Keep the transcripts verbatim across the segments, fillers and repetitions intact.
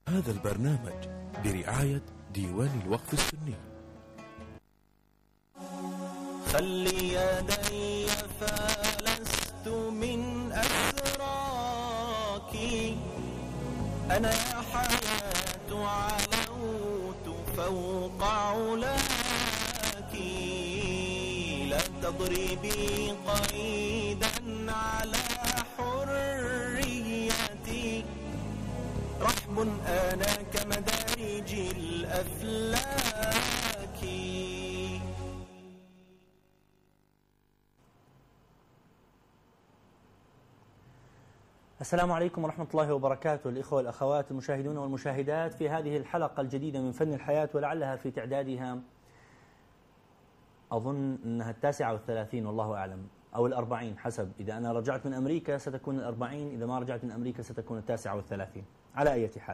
هذا البرنامج برعاية ديوان الوقف السني. خلي يدي فلست من أسراك، أنا يا حياة علوت فوق علاك، لا تضربي قيدا على حريتي، رحب أنا كمدارج الأفلاك. السلام عليكم ورحمة الله وبركاته، الإخوة والأخوات المشاهدون والمشاهدات في هذه الحلقة الجديدة من فن الحياة، ولعلها في تعدادها أظن أنها التاسعة والثلاثين والله أعلم، أو الأربعين حسب، إذا أنا رجعت من أمريكا ستكون الأربعين، إذا ما رجعت من أمريكا ستكون التاسعة والثلاثين. على أي حال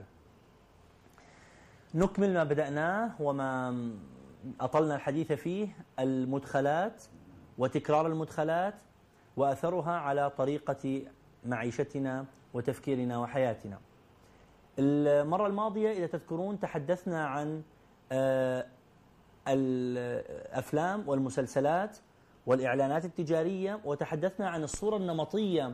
نكمل ما بدأناه وما أطلنا الحديث فيه، المدخلات وتكرار المدخلات وأثرها على طريقة معيشتنا وتفكيرنا وحياتنا. المرة الماضية إذا تذكرون تحدثنا عن الأفلام والمسلسلات والإعلانات التجارية، وتحدثنا عن الصورة النمطية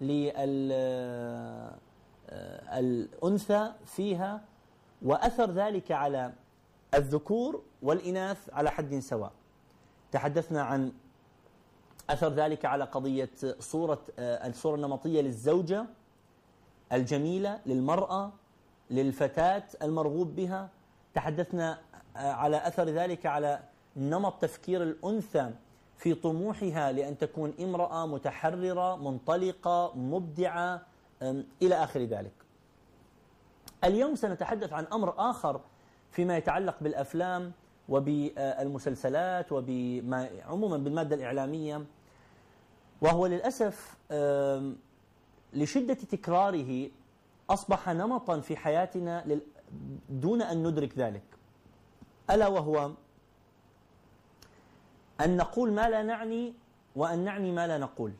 للأنثى فيها وأثر ذلك على الذكور والإناث على حد سواء. تحدثنا عن أثر ذلك على قضية صورة الصورة النمطية للزوجة الجميلة، للمرأة، للفتاة المرغوب بها. تحدثنا على أثر ذلك على نمط تفكير الأنثى في طموحها لأن تكون امرأة متحررة منطلقة مبدعة إلى آخر ذلك. اليوم سنتحدث عن أمر آخر فيما يتعلق بالأفلام وبالمسلسلات وبما عموما بالمادة الإعلامية، وهو للأسف لشدة تكراره أصبح نمطا في حياتنا دون أن ندرك ذلك، ألا وهو أن نقول ما لا نعني وأن نعني ما لا نقول.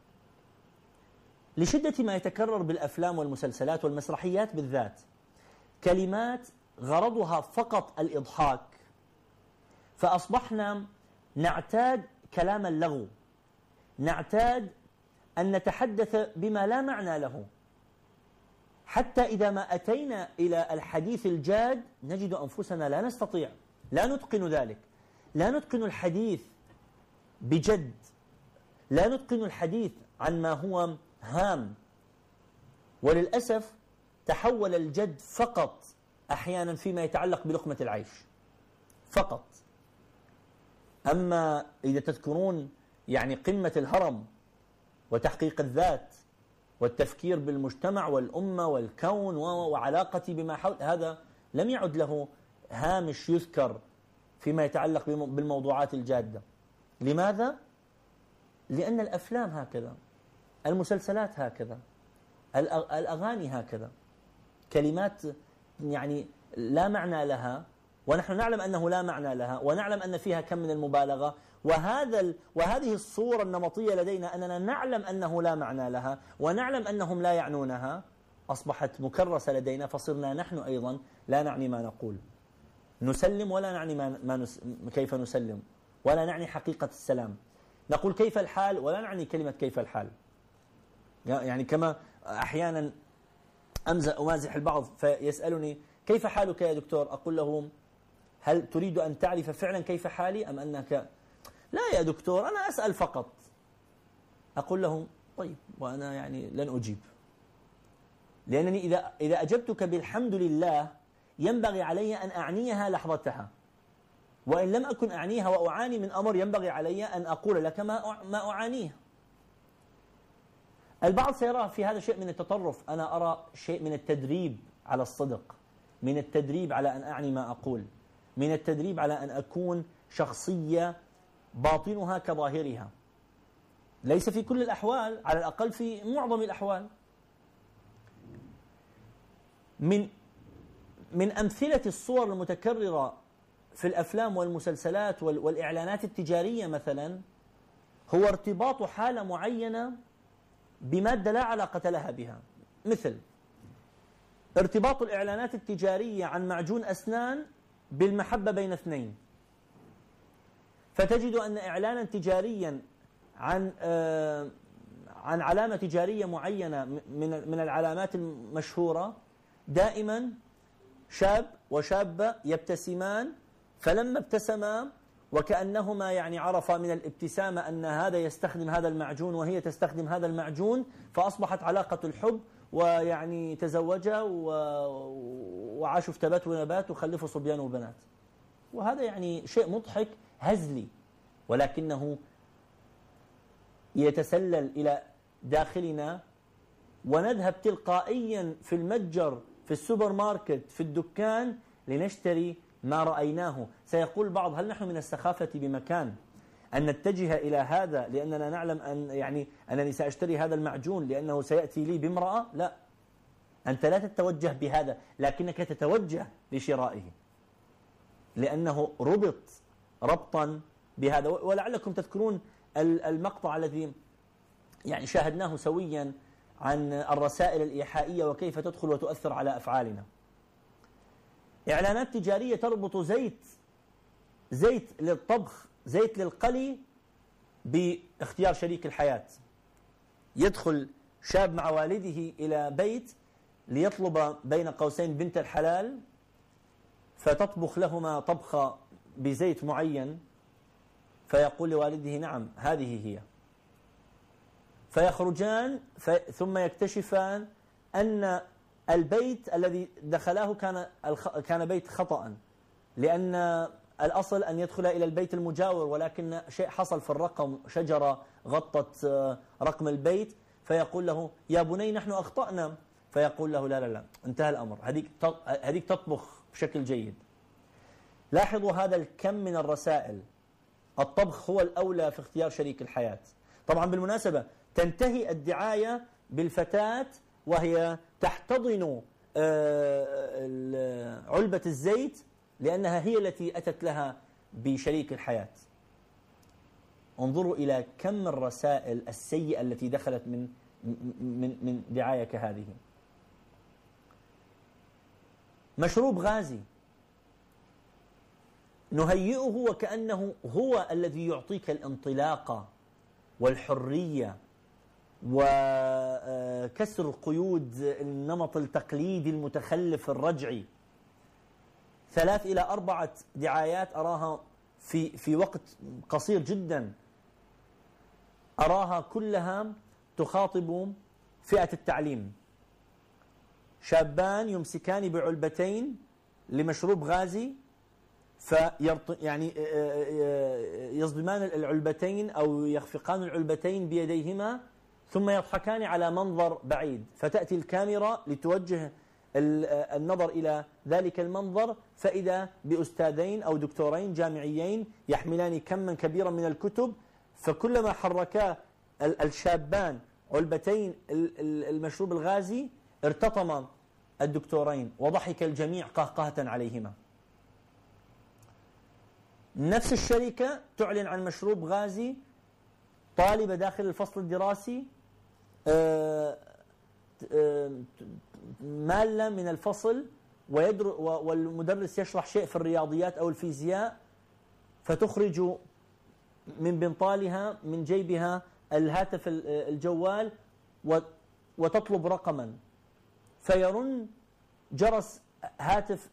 لشدة ما يتكرر بالأفلام والمسلسلات والمسرحيات بالذات كلمات غرضها فقط الإضحاك، فأصبحنا نعتاد كلام اللغو، نعتاد أن نتحدث بما لا معنى له، حتى إذا ما أتينا إلى الحديث الجاد نجد أنفسنا لا نستطيع، لا نتقن ذلك، لا نتقن الحديث بجد، لا نتقن الحديث عن ما هو هام. وللأسف تحول الجد فقط أحيانا فيما يتعلق بلقمة العيش فقط. أما إذا تذكرون يعني قمة الهرم وتحقيق الذات والتفكير بالمجتمع والأمة والكون وعلاقتي بما حول، هذا لم يعد له هامش يذكر فيما يتعلق بالموضوعات الجادة. لماذا؟ لأن الأفلام هكذا، المسلسلات هكذا، الأغاني هكذا، كلمات يعني لا معنى لها، ونحن نعلم أنه لا معنى لها، ونعلم أن فيها كم من المبالغة، وهذا ال... وهذه الصورة النمطية لدينا أننا نعلم أنه لا معنى لها ونعلم أنهم لا يعنونها، أصبحت مكرسة لدينا، فصرنا نحن أيضا لا نعني ما نقول، نسلم ولا نعني ما, ما نس... كيف نسلم، ولا نعني حقيقة السلام، نقول كيف الحال ولا نعني كلمة كيف الحال. يعني كما أحيانا أمزح أمازح البعض فيسألني كيف حالك يا دكتور، أقول له هل تريد أن تعرف فعلا كيف حالي أم أنك لا يا دكتور أنا أسأل فقط. أقول لهم طيب وأنا يعني لن أجيب، لأنني إذا إذا أجبتك بالحمد لله ينبغي علي أن أعنيها لحظتها، وإن لم أكن أعنيها وأعاني من أمر ينبغي علي أن أقول لك ما ما أعانيه. البعض سيرى في هذا شيء من التطرف، أنا أرى شيء من التدريب على الصدق، من التدريب على أن أعني ما أقول، من التدريب على أن أكون شخصية باطنها كظاهرها، ليس في كل الأحوال، على الأقل في معظم الأحوال. من من أمثلة الصور المتكررة في الأفلام والمسلسلات والإعلانات التجارية مثلا هو ارتباط حالة معينة بمادة لا علاقة لها بها، مثل ارتباط الإعلانات التجارية عن معجون أسنان بالمحبة بين اثنين، فتجد أن إعلانا تجاريا عن آه عن علامة تجارية معينة من من العلامات المشهورة دائما شاب وشابة يبتسمان، فلما ابتسما وكأنهما يعني عرفا من الابتسامة أن هذا يستخدم هذا المعجون وهي تستخدم هذا المعجون، فأصبحت علاقة الحب، ويعني تزوجا وعاشوا في تبات ونبات وخلفوا صبيان وبنات. وهذا يعني شيء مضحك هزلي، ولكنه يتسلل إلى داخلنا، ونذهب تلقائيا في المتجر، في السوبر ماركت، في الدكان لنشتري ما رأيناه. سيقول البعض: هل نحن من السخافة بمكان أن نتجه إلى هذا لأننا نعلم أن يعني أنني سأشتري هذا المعجون لأنه سيأتي لي بامرأة؟ لا، أنت لا تتوجه بهذا، لكنك تتوجه لشرائه لأنه ربط ربطا بهذا. ولعلكم تذكرون المقطع الذي يعني شاهدناه سويا عن الرسائل الإيحائية وكيف تدخل وتؤثر على أفعالنا. إعلانات تجارية تربط زيت زيت للطبخ، زيت للقلي، باختيار شريك الحياة. يدخل شاب مع والده إلى بيت ليطلب بين قوسين بنت الحلال، فتطبخ لهما طبخة بزيت معين، فيقول لوالده: نعم هذه هي. فيخرجان ثم يكتشفان أن البيت الذي دخلاه كان كان بيت خطأ، لأن الأصل أن يدخل إلى البيت المجاور، ولكن شيء حصل في الرقم، شجرة غطت رقم البيت. فيقول له: يا بني نحن أخطأنا. فيقول له: لا لا لا انتهى الأمر، هذيك هذيك تطبخ بشكل جيد. لاحظوا هذا الكم من الرسائل. الطبخ هو الأولى في اختيار شريك الحياة. طبعا بالمناسبة تنتهي الدعاية بالفتاة وهي تحتضن علبة الزيت لأنها هي التي أتت لها بشريك الحياة. انظروا إلى كم الرسائل السيئة التي دخلت من من من دعاية كهذه. مشروب غازي نهيئه وكأنه هو الذي يعطيك الانطلاقة والحرية وكسر قيود النمط التقليدي المتخلف الرجعي. ثلاث إلى أربعة دعايات أراها في في وقت قصير جدا، أراها كلها تخاطب فئة التعليم. شابان يمسكان بعلبتين لمشروب غازي، فيرط يعني يصدمان العلبتين أو يخفقان العلبتين بيديهما، ثم يضحكان على منظر بعيد، فتأتي الكاميرا لتوجه النظر إلى ذلك المنظر، فإذا بأستاذين أو دكتورين جامعيين يحملان كما كبيرا من الكتب، فكلما حركا الشابان علبتين المشروب الغازي ارتطم الدكتورين وضحك الجميع قهقهة عليهما. نفس الشركة تعلن عن مشروب غازي، طالبة داخل الفصل الدراسي مالة من الفصل والمدرس يشرح شيء في الرياضيات أو الفيزياء، فتخرج من بنطالها من جيبها الهاتف الجوال وتطلب رقما، فيرن جرس هاتف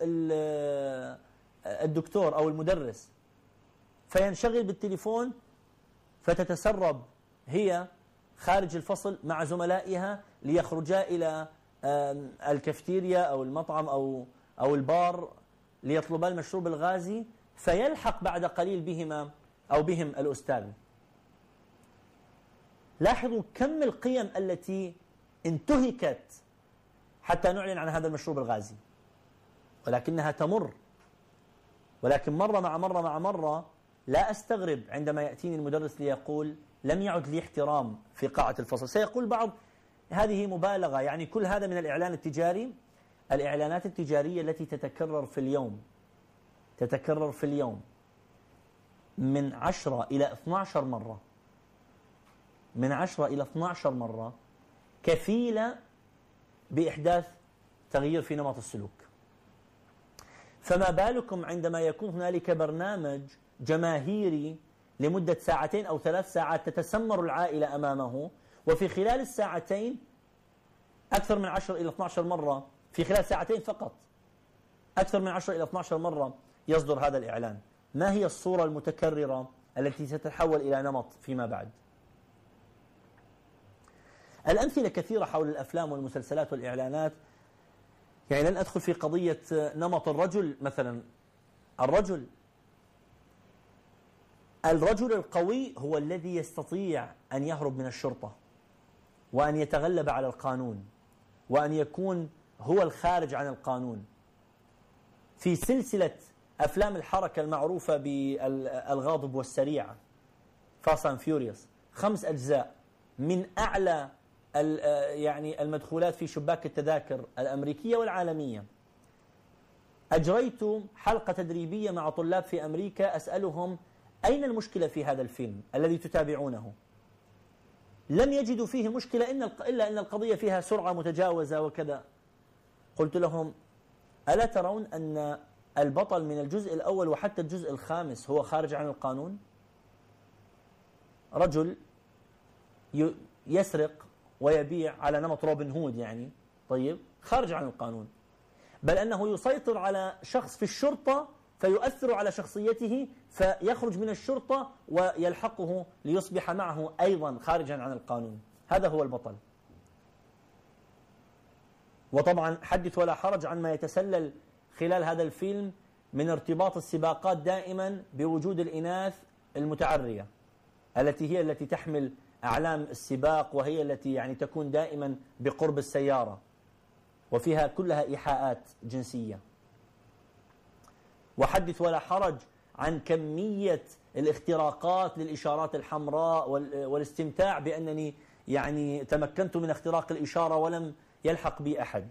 الدكتور أو المدرس، فينشغل بالتليفون، فتتسرب هي خارج الفصل مع زملائها ليخرجا إلى الكافتيريا أو المطعم أو أو البار ليطلبا المشروب الغازي، فيلحق بعد قليل بهما أو بهم الأستاذ. لاحظوا كم القيم التي انتهكت حتى نعلن عن هذا المشروب الغازي، ولكنها تمر. ولكن مرة مع مرة مع مرة لا أستغرب عندما يأتيني المدرس ليقول: لم يعد لي احترام في قاعة الفصل. سيقول بعض: هذه مبالغة، يعني كل هذا من الإعلان التجاري. الإعلانات التجارية التي تتكرر في اليوم تتكرر في اليوم من عشرة إلى اثني عشر مرة، من عشرة إلى اثني عشر مرة، كفيلة بإحداث تغيير في نمط السلوك. فما بالكم عندما يكون هنالك برنامج جماهيري لمدة ساعتين أو ثلاث ساعات تتسمر العائلة أمامه، وفي خلال الساعتين أكثر من عشر إلى اثني عشر مرة، في خلال ساعتين فقط أكثر من عشر إلى اثني عشر مرة يصدر هذا الإعلان. ما هي الصورة المتكررة التي ستتحول إلى نمط فيما بعد؟ الأمثلة كثيرة حول الأفلام والمسلسلات والإعلانات. يعني لن أدخل في قضية نمط الرجل مثلا. الرجل الرجل القوي هو الذي يستطيع أن يهرب من الشرطة وأن يتغلب على القانون وأن يكون هو الخارج عن القانون. في سلسلة أفلام الحركة المعروفة بالغاضب والسريع Fast and Furious، خمس أجزاء من أعلى يعني المدخولات في شباك التذاكر الأمريكية والعالمية. أجريت حلقة تدريبية مع طلاب في أمريكا أسألهم أين المشكلة في هذا الفيلم الذي تتابعونه؟ لم يجدوا فيه مشكلة إلا أن القضية فيها سرعة متجاوزة وكذا. قلت لهم ألا ترون أن البطل من الجزء الأول وحتى الجزء الخامس هو خارج عن القانون؟ رجل يسرق ويبيع على نمط روبن هود، يعني طيب خارج عن القانون، بل أنه يسيطر على شخص في الشرطة فيؤثر على شخصيته فيخرج من الشرطة ويلحقه ليصبح معه أيضا خارجا عن القانون. هذا هو البطل. وطبعا حدث ولا حرج عن ما يتسلل خلال هذا الفيلم من ارتباط السباقات دائما بوجود الإناث المتعرية التي هي التي تحمل أعلام السباق، وهي التي يعني تكون دائما بقرب السيارة، وفيها كلها إيحاءات جنسية. وحدث ولا حرج عن كمية الاختراقات للإشارات الحمراء والاستمتاع بأنني يعني تمكنت من اختراق الإشارة ولم يلحق بي أحد.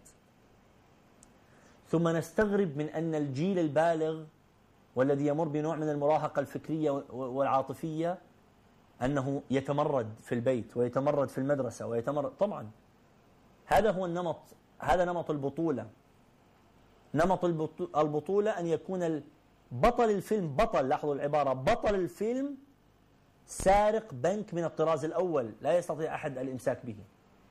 ثم نستغرب من أن الجيل البالغ والذي يمر بنوع من المراهقة الفكرية والعاطفية أنه يتمرد في البيت ويتمرد في المدرسة ويتمرد. طبعا هذا هو النمط، هذا نمط البطولة. نمط البطولة أن يكون بطل الفيلم بطل، لاحظوا العبارة، بطل الفيلم سارق بنك من الطراز الأول لا يستطيع أحد الإمساك به.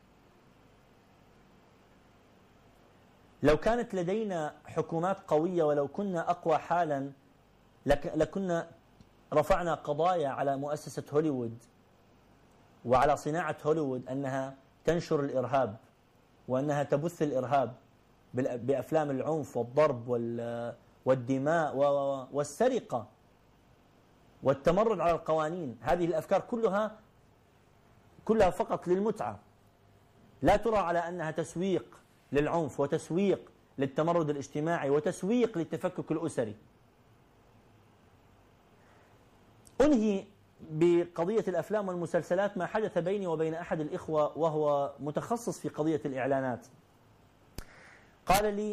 لو كانت لدينا حكومات قوية ولو كنا أقوى حالا لكنا رفعنا قضايا على مؤسسة هوليوود وعلى صناعة هوليوود أنها تنشر الإرهاب وأنها تبث الإرهاب بأفلام العنف والضرب والدماء والسرقة والتمرد على القوانين. هذه الأفكار كلها كلها فقط للمتعة، لا ترى على أنها تسويق للعنف وتسويق للتمرد الاجتماعي وتسويق للتفكك الأسري. أنهي بقضية الأفلام والمسلسلات ما حدث بيني وبين أحد الإخوة وهو متخصص في قضية الإعلانات. قال لي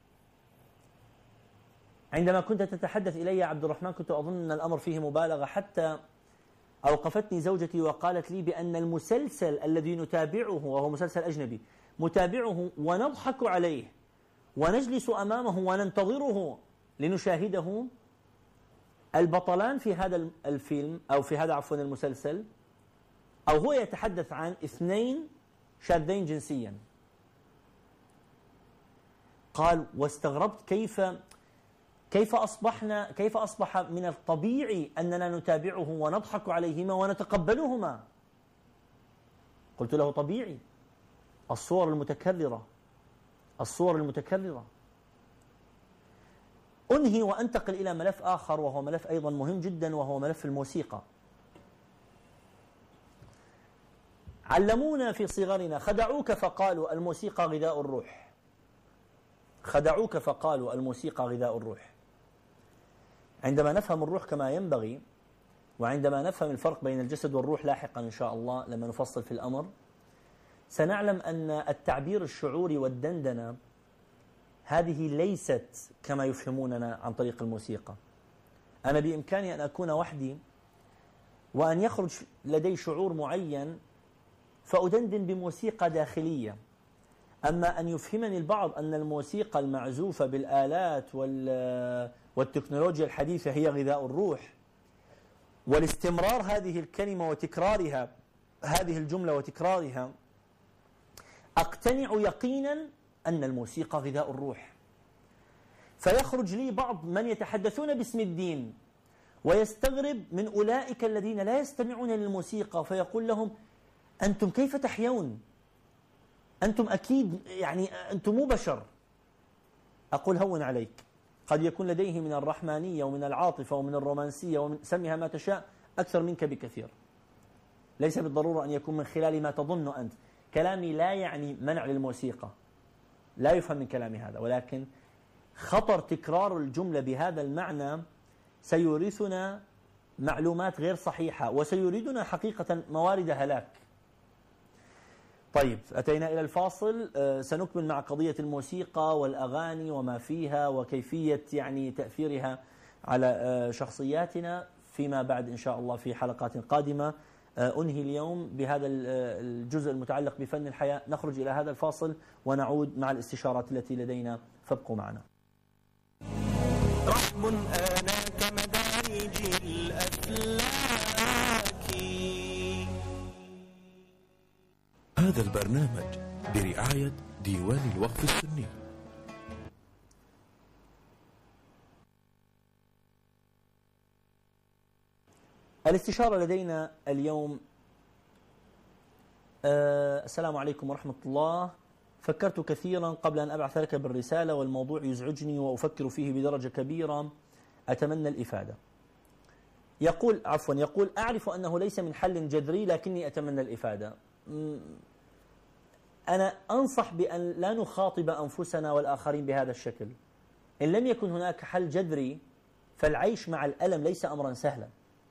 عندما كنت تتحدث إلي يا عبد الرحمن كنت أظن أن الأمر فيه مبالغة، حتى أوقفتني زوجتي وقالت لي بأن المسلسل الذي نتابعه وهو مسلسل أجنبي متابعه ونضحك عليه ونجلس أمامه وننتظره لنشاهده، البطلان في هذا الفيلم أو في هذا عفوا المسلسل أو هو يتحدث عن اثنين شاذين جنسيا. قال واستغربت كيف كيف أصبحنا كيف أصبح من الطبيعي أننا نتابعه ونضحك عليهما ونتقبلهما. قلت له طبيعي، الصور المتكررة الصور المتكررة. أنهي وأنتقل إلى ملف آخر وهو ملف أيضا مهم جدا وهو ملف الموسيقى. علمونا في صغرنا خدعوك فقالوا الموسيقى غذاء الروح، خدعوك فقالوا الموسيقى غذاء الروح. عندما نفهم الروح كما ينبغي وعندما نفهم الفرق بين الجسد والروح لاحقا إن شاء الله لما نفصل في الأمر، سنعلم أن التعبير الشعوري والدندنة هذه ليست كما يفهموننا عن طريق الموسيقى. أنا بإمكاني أن أكون وحدي وأن يخرج لدي شعور معين فأدندن بموسيقى داخلية، أما أن يفهمني البعض أن الموسيقى المعزوفة بالآلات والتكنولوجيا الحديثة هي غذاء الروح، والاستمرار هذه الكلمة وتكرارها، هذه الجملة وتكرارها، أقتنع يقينا أن الموسيقى غذاء الروح. فيخرج لي بعض من يتحدثون باسم الدين ويستغرب من أولئك الذين لا يستمعون للموسيقى، فيقول لهم: أنتم كيف تحيون؟ أنتم أكيد يعني أنتم مو بشر. أقول: هون عليك، قد يكون لديه من الرحمانية ومن العاطفة ومن الرومانسية ومن سميها ما تشاء أكثر منك بكثير، ليس بالضرورة أن يكون من خلال ما تظن أنت. كلامي لا يعني منع للموسيقى، لا يفهم من كلامي هذا، ولكن خطر تكرار الجملة بهذا المعنى سيورثنا معلومات غير صحيحة وسيريدنا حقيقة موارد هلاك. طيب، أتينا إلى الفاصل. سنكمل مع قضية الموسيقى والأغاني وما فيها وكيفية يعني تأثيرها على شخصياتنا فيما بعد إن شاء الله في حلقات قادمة. أنهي اليوم بهذا الجزء المتعلق بفن الحياة. نخرج إلى هذا الفاصل ونعود مع الاستشارات التي لدينا، فابقوا معنا. رحب أنا كمدارج الأفلاك. هذا البرنامج برعاية ديوان الوقف السني. الاستشارة لدينا اليوم. أه السلام عليكم ورحمة الله. فكرت كثيرا قبل أن أبعث لك بالرسالة، والموضوع يزعجني وأفكر فيه بدرجة كبيرة، أتمنى الإفادة. يقول عفوا يقول أعرف أنه ليس من حل جذري لكني أتمنى الإفادة. أنا أنصح بأن لا نخاطب أنفسنا والآخرين بهذا الشكل. إن لم يكن هناك حل جذري فالعيش مع الألم ليس أمرا سهلا،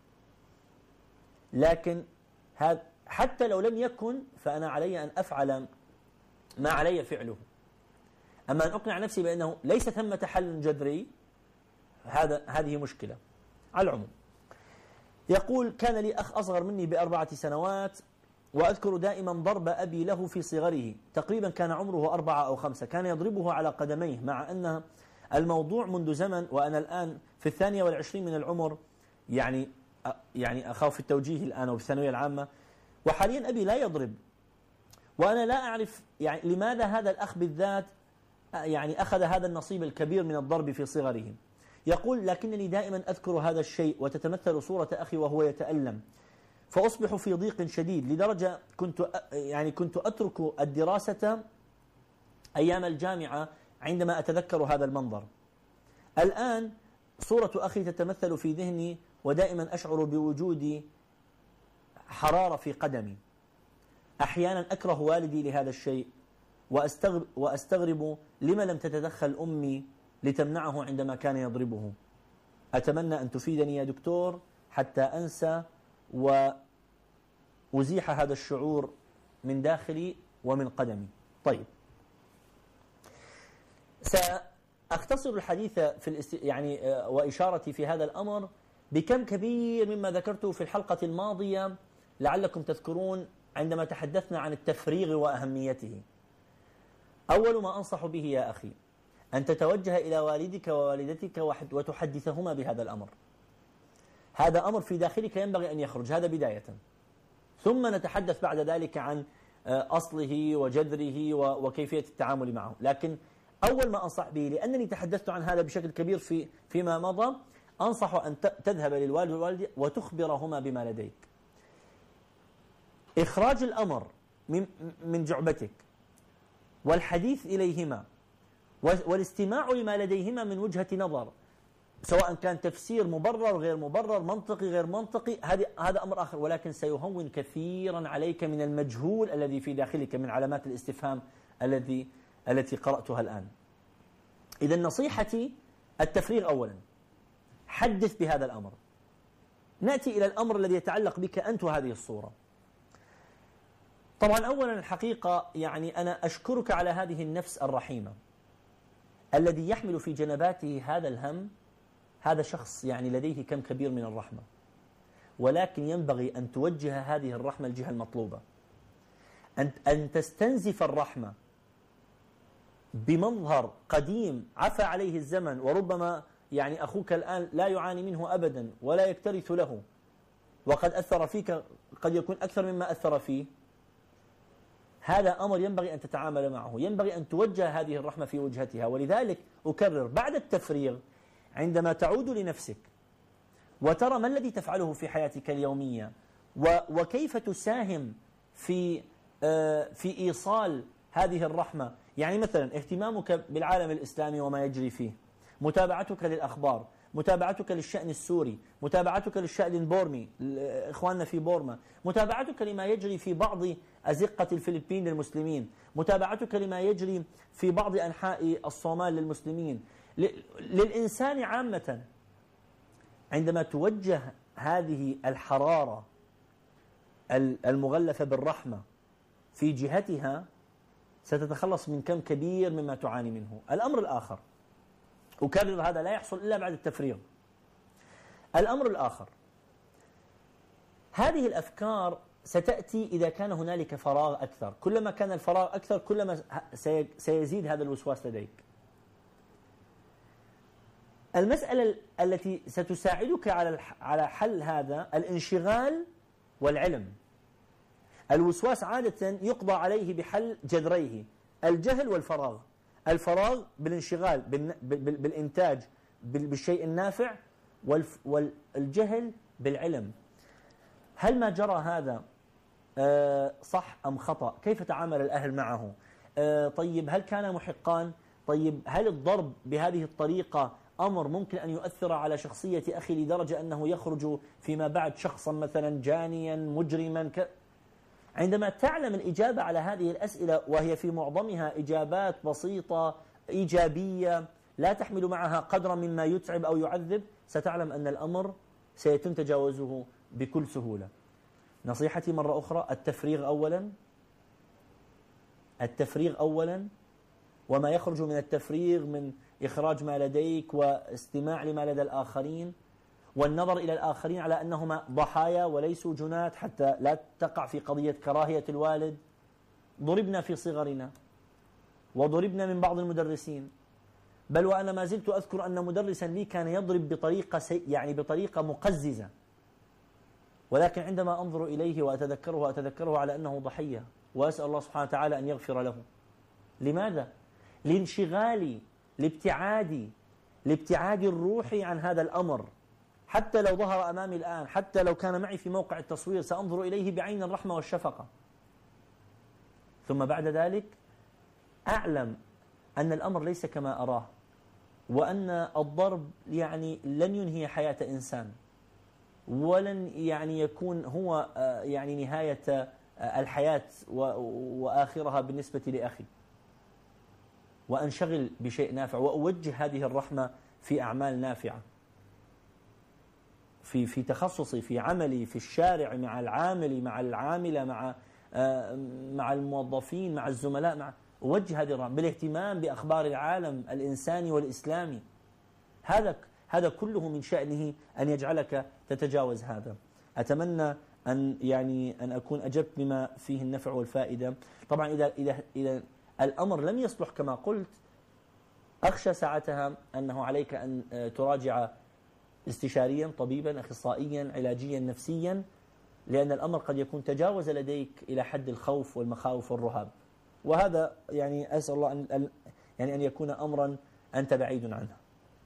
لكن حتى لو لم يكن فأنا علي أن أفعل ما علي فعله. أما أن أقنع نفسي بأنه ليس ثمة حل جذري، هذا هذه مشكلة. على العموم، يقول: كان لي أخ أصغر مني بأربعة سنوات، وأذكر دائما ضرب أبي له في صغره، تقريبا كان عمره أربعة أو خمسة، كان يضربه على قدميه، مع أن الموضوع منذ زمن وأنا الآن في الثانية والعشرين من العمر، يعني يعني أخاف في التوجيه الآن وفي العامة، وحاليا أبي لا يضرب، وأنا لا أعرف يعني لماذا هذا الأخ بالذات يعني أخذ هذا النصيب الكبير من الضرب في صغره. يقول: لكنني دائما أذكر هذا الشيء وتتمثل صورة أخي وهو يتألم، فأصبح في ضيق شديد، لدرجة كنت يعني كنت أترك الدراسة أيام الجامعة عندما أتذكر هذا المنظر. الآن صورة أخي تتمثل في ذهني، ودائما أشعر بوجود حرارة في قدمي. أحيانا أكره والدي لهذا الشيء، وأستغرب, وأستغرب لما لم تتدخل أمي لتمنعه عندما كان يضربه. أتمنى أن تفيدني يا دكتور حتى أنسى وأزيح هذا الشعور من داخلي ومن قدمي. طيب، سأختصر الحديث في الاست... يعني وإشارتي في هذا الأمر بكم كبير مما ذكرته في الحلقة الماضية، لعلكم تذكرون عندما تحدثنا عن التفريغ وأهميته. أول ما أنصح به يا أخي أن تتوجه إلى والدك ووالدتك وتحدثهما بهذا الأمر. هذا أمر في داخلك ينبغي أن يخرج، هذا بداية، ثم نتحدث بعد ذلك عن أصله وجذره وكيفية التعامل معه. لكن أول ما أنصح به، لأنني تحدثت عن هذا بشكل كبير في فيما مضى، أنصح أن تذهب للوالد والوالدة وتخبرهما بما لديك. إخراج الأمر من جعبتك والحديث إليهما والاستماع لما لديهما من وجهة نظر، سواء كان تفسير مبرر غير مبرر، منطقي غير منطقي، هذا أمر آخر، ولكن سيهون كثيرا عليك من المجهول الذي في داخلك من علامات الاستفهام الذي التي قرأتها الآن. إذا نصيحتي التفريغ أولا، حدث بهذا الأمر. نأتي إلى الأمر الذي يتعلق بك أنت وهذه الصورة. طبعا أولا الحقيقة يعني أنا أشكرك على هذه النفس الرحيمة، الذي يحمل في جنباته هذا الهم. هذا شخص يعني لديه كم كبير من الرحمة، ولكن ينبغي أن توجه هذه الرحمة الجهة المطلوبة، أن أن تستنزف الرحمة بمظهر قديم عفى عليه الزمن، وربما يعني أخوك الآن لا يعاني منه أبدا ولا يكترث له، وقد أثر فيك قد يكون أكثر مما أثر فيه، هذا أمر ينبغي أن تتعامل معه، ينبغي أن توجه هذه الرحمة في وجهتها. ولذلك أكرر، بعد التفريغ عندما تعود لنفسك وترى ما الذي تفعله في حياتك اليومية وكيف تساهم في في إيصال هذه الرحمة، يعني مثلا اهتمامك بالعالم الإسلامي وما يجري فيه، متابعتك للأخبار، متابعتك للشأن السوري، متابعتك للشأن البورمي، إخواننا في بورما، متابعتك لما يجري في بعض أزقة الفلبين للمسلمين، متابعتك لما يجري في بعض أنحاء الصومال للمسلمين، للإنسان عامة. عندما توجه هذه الحرارة المغلفة بالرحمة في جهتها ستتخلص من كم كبير مما تعاني منه. الأمر الآخر، أكرر هذا لا يحصل إلا بعد التفريغ. الأمر الآخر، هذه الأفكار ستأتي إذا كان هنالك فراغ أكثر، كلما كان الفراغ أكثر كلما سيزيد هذا الوسواس لديك. المسألة التي ستساعدك على على حل هذا الانشغال والعلم. الوسواس عادة يقضى عليه بحل جذريه، الجهل والفراغ. الفراغ بالانشغال بالإنتاج بالشيء النافع، والجهل بالعلم. هل ما جرى هذا صح أم خطأ؟ كيف تعامل الأهل معه؟ طيب هل كان محقان؟ طيب هل الضرب بهذه الطريقة أمر ممكن أن يؤثر على شخصية أخي لدرجة أنه يخرج فيما بعد شخصا مثلا جانيا مجرما ك... عندما تعلم الإجابة على هذه الأسئلة، وهي في معظمها إجابات بسيطة إيجابية لا تحمل معها قدرا مما يتعب أو يعذب، ستعلم أن الأمر سيتم تجاوزه بكل سهولة. نصيحتي مرة أخرى، التفريغ أولا، التفريغ أولا، وما يخرج من التفريغ من إخراج ما لديك واستماع لما لدى الآخرين، والنظر إلى الآخرين على أنهم ضحايا وليسوا جنات، حتى لا تقع في قضية كراهية الوالد. ضربنا في صغرنا وضربنا من بعض المدرسين، بل وأنا ما زلت أذكر أن مدرسا لي كان يضرب بطريقة سي يعني بطريقة مقززة، ولكن عندما أنظر إليه وأتذكره وأتذكره على أنه ضحية، وأسأل الله سبحانه وتعالى أن يغفر له. لماذا؟ لانشغالي، لابتعادي، لابتعادي الروحي عن هذا الأمر. حتى لو ظهر أمامي الآن، حتى لو كان معي في موقع التصوير، سأنظر إليه بعين الرحمة والشفقة. ثم بعد ذلك أعلم أن الأمر ليس كما أراه، وأن الضرب يعني لن ينهي حياة إنسان، ولن يعني يكون هو يعني نهاية الحياة وآخرها بالنسبة لأخي. وأنشغل بشيء نافع، وأوجه هذه الرحمة في أعمال نافعة، في في تخصصي، في عملي، في الشارع، مع العامل، مع العاملة، مع مع الموظفين، مع الزملاء، مع أوجه هذه الرحمة بالاهتمام بأخبار العالم الإنساني والإسلامي. هذا هذا كله من شأنه أن يجعلك تتجاوز هذا. أتمنى أن يعني أن أكون أجبت بما فيه النفع والفائدة. طبعا إذا إذا إذا الأمر لم يصلح كما قلت، أخشى ساعتها أنه عليك أن تراجع استشاريا، طبيبا، أخصائيا، علاجيا، نفسيا، لأن الأمر قد يكون تجاوز لديك إلى حد الخوف والمخاوف والرهاب، وهذا يعني أسأل الله أن يعني أن يكون أمرا أنت بعيد عنه.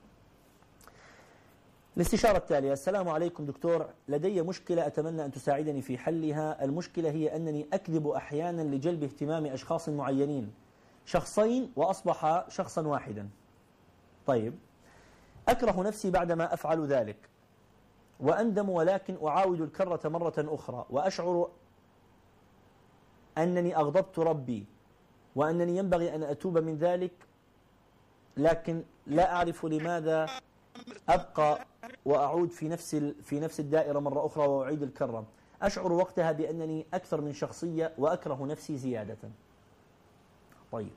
الاستشارة التالية: السلام عليكم دكتور، لدي مشكلة أتمنى أن تساعدني في حلها. المشكلة هي أنني أكذب أحيانا لجلب اهتمام أشخاص معينين، شخصين وأصبح شخصا واحدا. طيب، أكره نفسي بعدما أفعل ذلك وأندم، ولكن أعاود الكرة مرة أخرى وأشعر أنني أغضبت ربي وأنني ينبغي أن أتوب من ذلك، لكن لا أعرف لماذا أبقى وأعود في نفس في نفس الدائرة مرة أخرى وأعيد الكرة. أشعر وقتها بأنني أكثر من شخصية وأكره نفسي زيادة. طيب،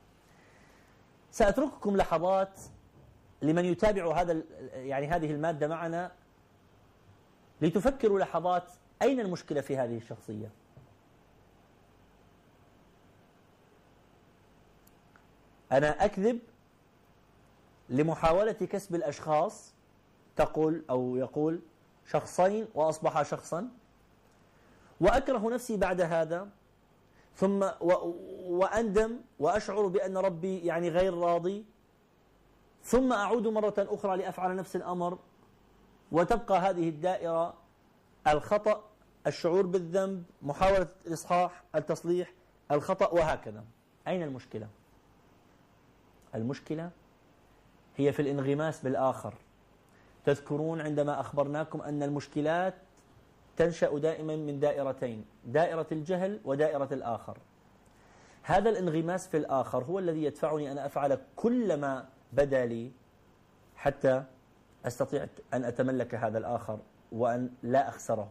سأترككم لحظات لمن يتابع هذا يعني هذه المادة معنا لتفكروا لحظات أين المشكلة في هذه الشخصية. أنا أكذب لمحاولة كسب الأشخاص، تقول أو يقول شخصين وأصبح شخصا، وأكره نفسي بعد هذا، ثم وأندم وأشعر بأن ربي يعني غير راضي، ثم أعود مرة أخرى لأفعل نفس الأمر، وتبقى هذه الدائرة: الخطأ، الشعور بالذنب، محاولة الإصحاح، التصليح، الخطأ، وهكذا. أين المشكلة؟ المشكلة هي في الانغماس بالآخر. تذكرون عندما أخبرناكم أن المشكلات تنشأ دائما من دائرتين: دائرة الجهل ودائرة الآخر. هذا الانغماس في الآخر هو الذي يدفعني أن أفعل كل ما بدا لي حتى أستطيع أن أتملك هذا الآخر وأن لا أخسره.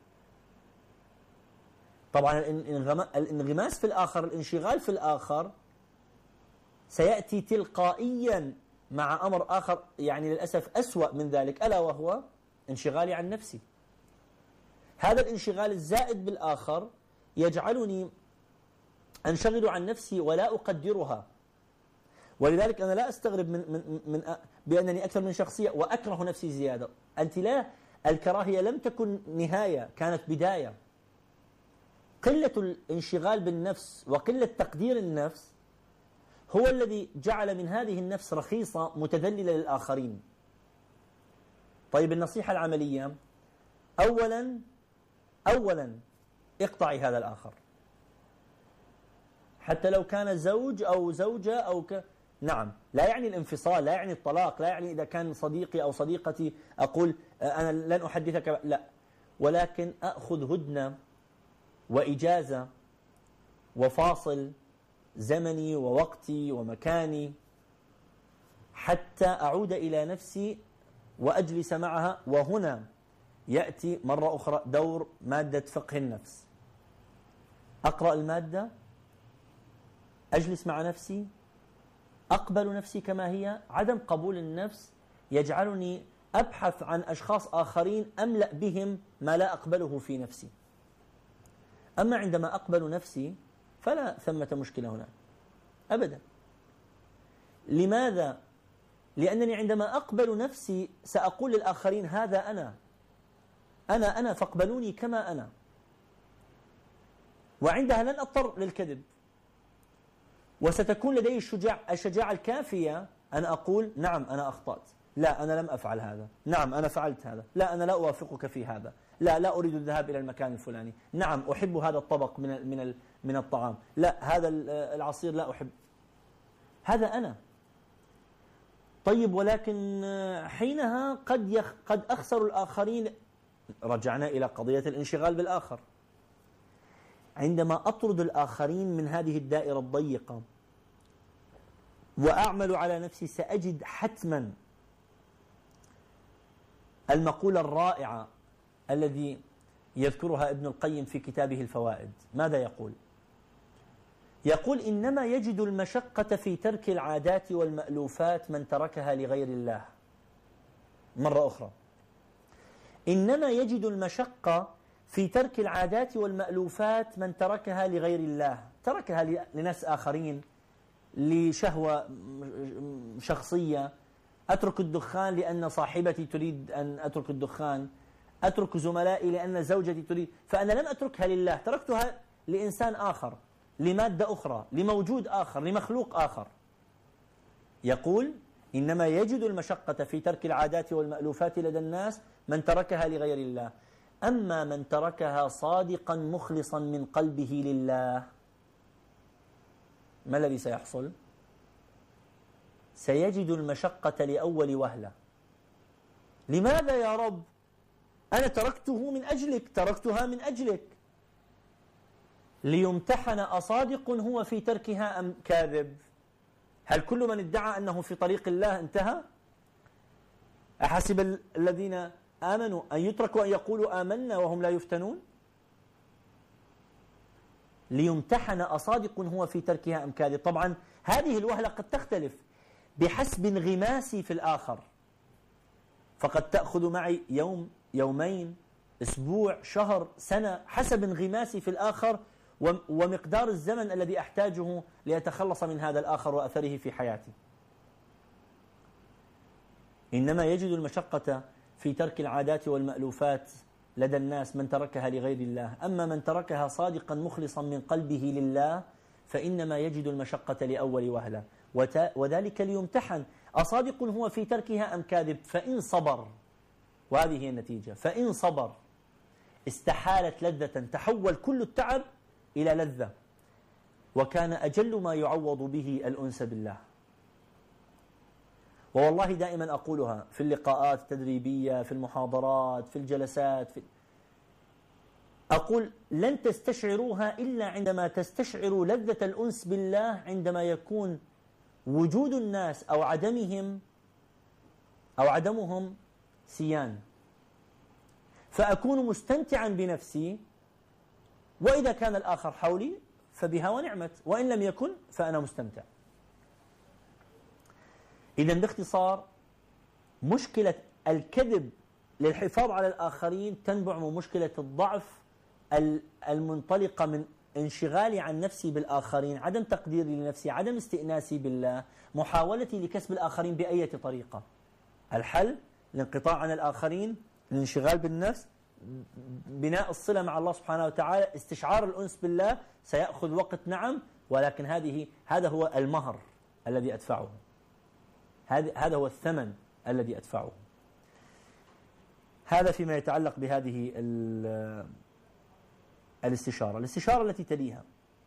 طبعا الانغماس في الآخر، الانشغال في الآخر، سيأتي تلقائيا مع أمر آخر يعني للأسف أسوأ من ذلك، ألا وهو انشغالي عن نفسي. هذا الانشغال الزائد بالآخر يجعلني أنشغل عن نفسي ولا أقدرها، ولذلك أنا لا أستغرب من, من, من بأنني أكثر من شخصية وأكره نفسي زيادة. أنت لا، الكراهية لم تكن نهاية، كانت بداية. قلة الانشغال بالنفس وقلة تقدير النفس هو الذي جعل من هذه النفس رخيصة متذللة للآخرين. طيب، النصيحة العملية: أولا أولا اقطعي هذا الآخر، حتى لو كان زوج أو زوجة أو ك... نعم، لا يعني الانفصال، لا يعني الطلاق، لا يعني إذا كان صديقي أو صديقتي أقول أنا لن أحدثك، لا، ولكن أخذ هدنة وإجازة وفاصل زمني ووقتي ومكاني حتى أعود إلى نفسي وأجلس معها. وهنا يأتي مرة أخرى دور مادة فقه النفس. أقرأ المادة، أجلس مع نفسي، أقبل نفسي كما هي. عدم قبول النفس يجعلني أبحث عن أشخاص آخرين أملأ بهم ما لا أقبله في نفسي. أما عندما أقبل نفسي فلا ثمة مشكلة هنا أبدا. لماذا؟ لأنني عندما أقبل نفسي سأقول للآخرين هذا أنا أنا أنا فاقبلوني كما أنا، وعندها لن أضطر للكذب، وستكون لدي الشجاع الشجاعة الكافية أن أقول نعم أنا أخطأت، لا أنا لم أفعل هذا، نعم أنا فعلت هذا، لا أنا لا أوافقك في هذا، لا لا أريد الذهاب إلى المكان الفلاني، نعم أحب هذا الطبق من من من الطعام، لا هذا العصير لا أحب. هذا أنا. طيب، ولكن حينها قد يخ قد أخسر الآخرين. رجعنا إلى قضية الانشغال بالآخر. عندما أطرد الآخرين من هذه الدائرة الضيقة وأعمل على نفسي سأجد حتما المقولة الرائعة الذي يذكرها ابن القيم في كتابه الفوائد. ماذا يقول؟ يقول: إنما يجد المشقة في ترك العادات والمألوفات من تركها لغير الله. مرة أخرى: إنما يجد المشقة في ترك العادات والمألوفات من تركها لغير الله، تركها لناس آخرين، لشهوة شخصية. أترك الدخان لأن صاحبتي تريد أن أترك الدخان، أترك زملائي لأن زوجتي تريد، فأنا لم أتركها لله، تركتها لإنسان آخر، لمادة أخرى، لموجود آخر، لمخلوق آخر. يقول: إنما يجد المشقة في ترك العادات والمألوفات لدى الناس من تركها لغير الله، أما من تركها صادقا مخلصا من قلبه لله، ما الذي سيحصل؟ سيجد المشقة لأول وهلة. لماذا يا رب؟ أنا تركته من أجلك، تركتها من أجلك. ليمتحن أصادق هو في تركها أم كاذب؟ هل كل من ادعى أنه في طريق الله انتهى؟ أحسب الذين آمنوا أن يتركوا أن يقولوا آمنا وهم لا يفتنون؟ ليمتحن أصادق هو في تركها أم كاذب. طبعا هذه الوهلة قد تختلف بحسب انغماسي في الآخر، فقد تأخذ معي يوم، يومين، أسبوع، شهر، سنة، حسب انغماسي في الآخر ومقدار الزمن الذي أحتاجه لأتخلص من هذا الآخر وأثره في حياتي. إنما يجد المشقة في ترك العادات والمألوفات لدى الناس من تركها لغير الله، أما من تركها صادقا مخلصا من قلبه لله فإنما يجد المشقة لأول وهلة، وذلك ليمتحن أصادق هو في تركها أم كاذب. فإن صبر، وهذه هي النتيجة، فإن صبر استحالت لذة، تحول كل التعب إلى لذة، وكان أجل ما يعوض به الأنس بالله. والله دائما أقولها في اللقاءات التدريبية، في المحاضرات، في الجلسات، في أقول لن تستشعروها إلا عندما تستشعروا لذة الأنس بالله، عندما يكون وجود الناس أو عدمهم أو عدمهم سيان، فأكون مستمتعا بنفسي، وإذا كان الآخر حولي فبها ونعمت، وإن لم يكن فأنا مستمتع. إذن باختصار، مشكلة الكذب للحفاظ على الآخرين تنبع من مشكلة الضعف المنطلقة من انشغالي عن نفسي بالآخرين، عدم تقديري لنفسي، عدم استئناسي بالله، محاولتي لكسب الآخرين بأي طريقة. الحل الانقطاع عن الآخرين، الانشغال بالنفس، بناء الصلة مع الله سبحانه وتعالى، استشعار الأنس بالله. سيأخذ وقت نعم، ولكن هذه هذا هو المهر الذي أدفعه، هذا هو الثمن الذي أدفعه. هذا فيما يتعلق بهذه الاستشارة. الاستشارة التي تليها: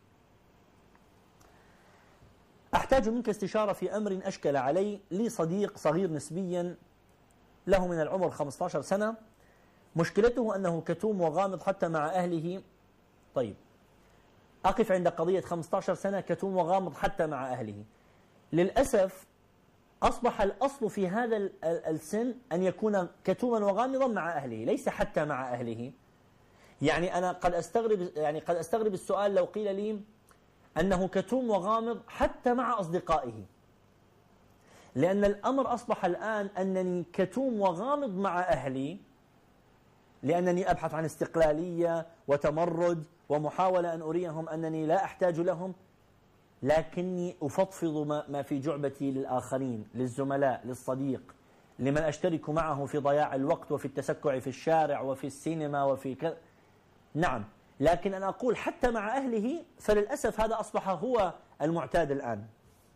أحتاج منك استشارة في أمر أشكل علي. لي صديق صغير نسبيا، له من العمر خمسة عشر سنة، مشكلته أنه كتوم وغامض حتى مع أهله. طيب، أقف عند قضية خمسة عشر سنة كتوم وغامض حتى مع أهله. للأسف أصبح الأصل في هذا السن أن يكون كتوما وغامضا مع أهله، ليس حتى مع أهله. يعني أنا قد أستغرب يعني قد أستغرب السؤال لو قيل لي أنه كتوم وغامض حتى مع أصدقائه، لأن الأمر أصبح الآن أنني كتوم وغامض مع أهلي، لأنني أبحث عن استقلالية وتمرد ومحاولة أن أريهم أنني لا أحتاج لهم، لكني أفضفض ما في جعبتي للآخرين، للزملاء، للصديق، لمن أشترك معه في ضياع الوقت وفي التسكع في الشارع وفي السينما وفي كذا. نعم، لكن أنا أقول حتى مع أهله، فللأسف هذا أصبح هو المعتاد الآن.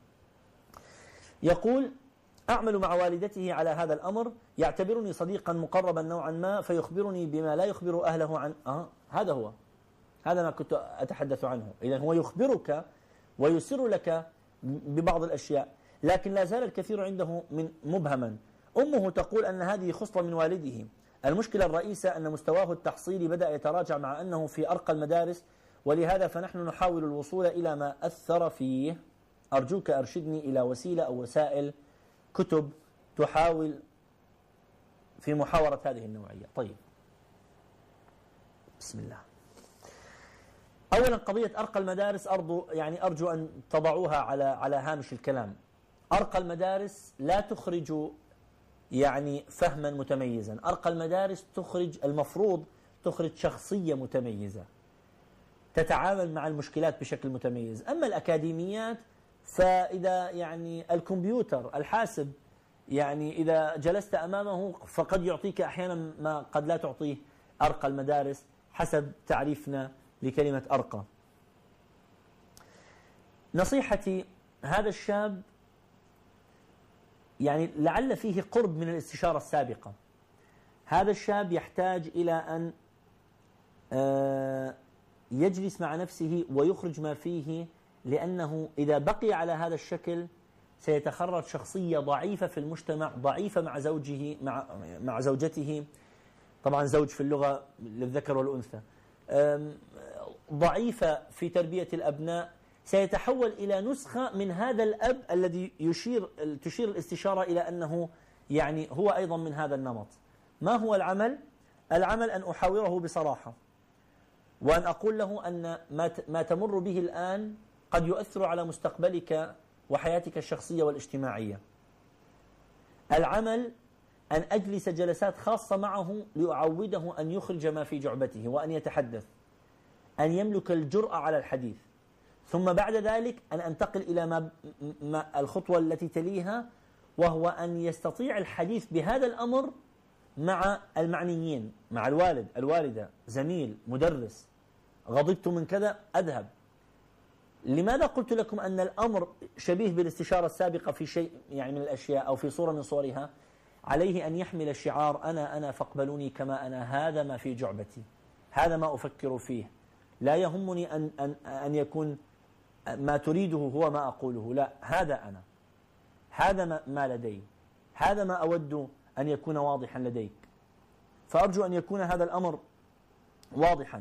يقول: أعمل مع والدته على هذا الأمر، يعتبرني صديقا مقربا نوعا ما، فيخبرني بما لا يخبر أهله عن آه هذا هو هذا ما كنت أتحدث عنه. إذن هو يخبرك ويسر لك ببعض الأشياء، لكن لا زال الكثير عنده من مبهما. أمه تقول أن هذه خصلة من والده. المشكلة الرئيسة أن مستواه التحصيلي بدأ يتراجع مع أنه في أرقى المدارس، ولهذا فنحن نحاول الوصول إلى ما أثر فيه. أرجوك أرشدني إلى وسيلة أو وسائل، كتب تحاول في محاورة هذه النوعية. طيب، بسم الله. أولا، قضية أرقى المدارس أرجو يعني أرجو أن تضعوها على على هامش الكلام. أرقى المدارس لا تخرج يعني فهما متميزا، أرقى المدارس تخرج، المفروض تخرج شخصية متميزة تتعامل مع المشكلات بشكل متميز. أما الأكاديميات فإذا يعني الكمبيوتر الحاسب يعني إذا جلست أمامه فقد يعطيك أحيانا ما قد لا تعطيه أرقى المدارس حسب تعريفنا لكلمة أرقى. نصيحتي: هذا الشاب يعني لعل فيه قرب من الاستشارة السابقة. هذا الشاب يحتاج إلى أن يجلس مع نفسه ويخرج ما فيه، لأنه إذا بقي على هذا الشكل سيتخرج شخصية ضعيفة في المجتمع، ضعيفة مع زوجه مع مع زوجته. طبعا زوج في اللغة للذكر والأنثى. ضعيفة في تربية الأبناء، سيتحول إلى نسخة من هذا الأب الذي يشير تشير الاستشارة إلى أنه يعني هو أيضا من هذا النمط. ما هو العمل؟ العمل أن أحاوره بصراحة، وأن أقول له أن ما تمر به الآن قد يؤثر على مستقبلك وحياتك الشخصية والاجتماعية. العمل أن أجلس جلسات خاصة معه لأعوده أن يخرج ما في جعبته وأن يتحدث. أن يملك الجرأة على الحديث، ثم بعد ذلك أن أنتقل إلى ما ما الخطوة التي تليها، وهو أن يستطيع الحديث بهذا الأمر مع المعنيين، مع الوالد، الوالدة، زميل، مدرس. غضبت من كذا، أذهب. لماذا قلت لكم أن الأمر شبيه بالاستشارة السابقة في شيء يعني من الأشياء أو في صورة من صورها؟ عليه أن يحمل الشعار أنا أنا فاقبلوني كما أنا، هذا ما في جعبتي، هذا ما أفكر فيه، لا يهمني أن أن أن يكون ما تريده هو ما أقوله، لا، هذا أنا، هذا ما لدي، هذا ما أود أن يكون واضحا لديك. فأرجو أن يكون هذا الأمر واضحا.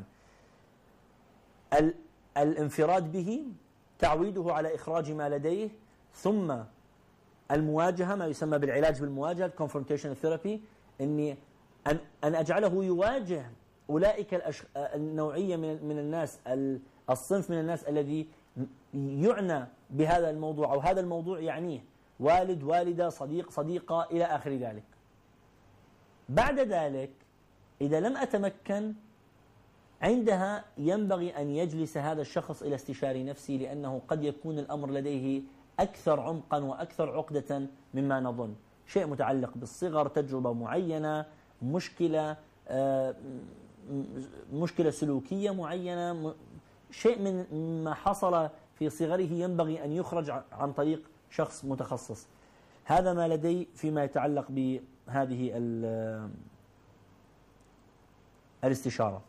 الانفراد به، تعويده على إخراج ما لديه، ثم المواجهة، ما يسمى بالعلاج بالمواجهة confrontation therapy، إني أن أن أجعله يواجه أولئك الأش... النوعية من من الناس، الصنف من الناس الذي يعنى بهذا الموضوع أو هذا الموضوع يعنيه، والد، والدة، صديق، صديقة، إلى آخر ذلك. بعد ذلك إذا لم أتمكن، عندها ينبغي أن يجلس هذا الشخص إلى استشاري نفسي، لأنه قد يكون الأمر لديه أكثر عمقا وأكثر عقدة مما نظن. شيء متعلق بالصغر، تجربة معينة، مشكلة مشكلة سلوكية معينة، شيء من ما حصل في صغره ينبغي أن يخرج عن طريق شخص متخصص. هذا ما لدي فيما يتعلق بهذه الاستشارة.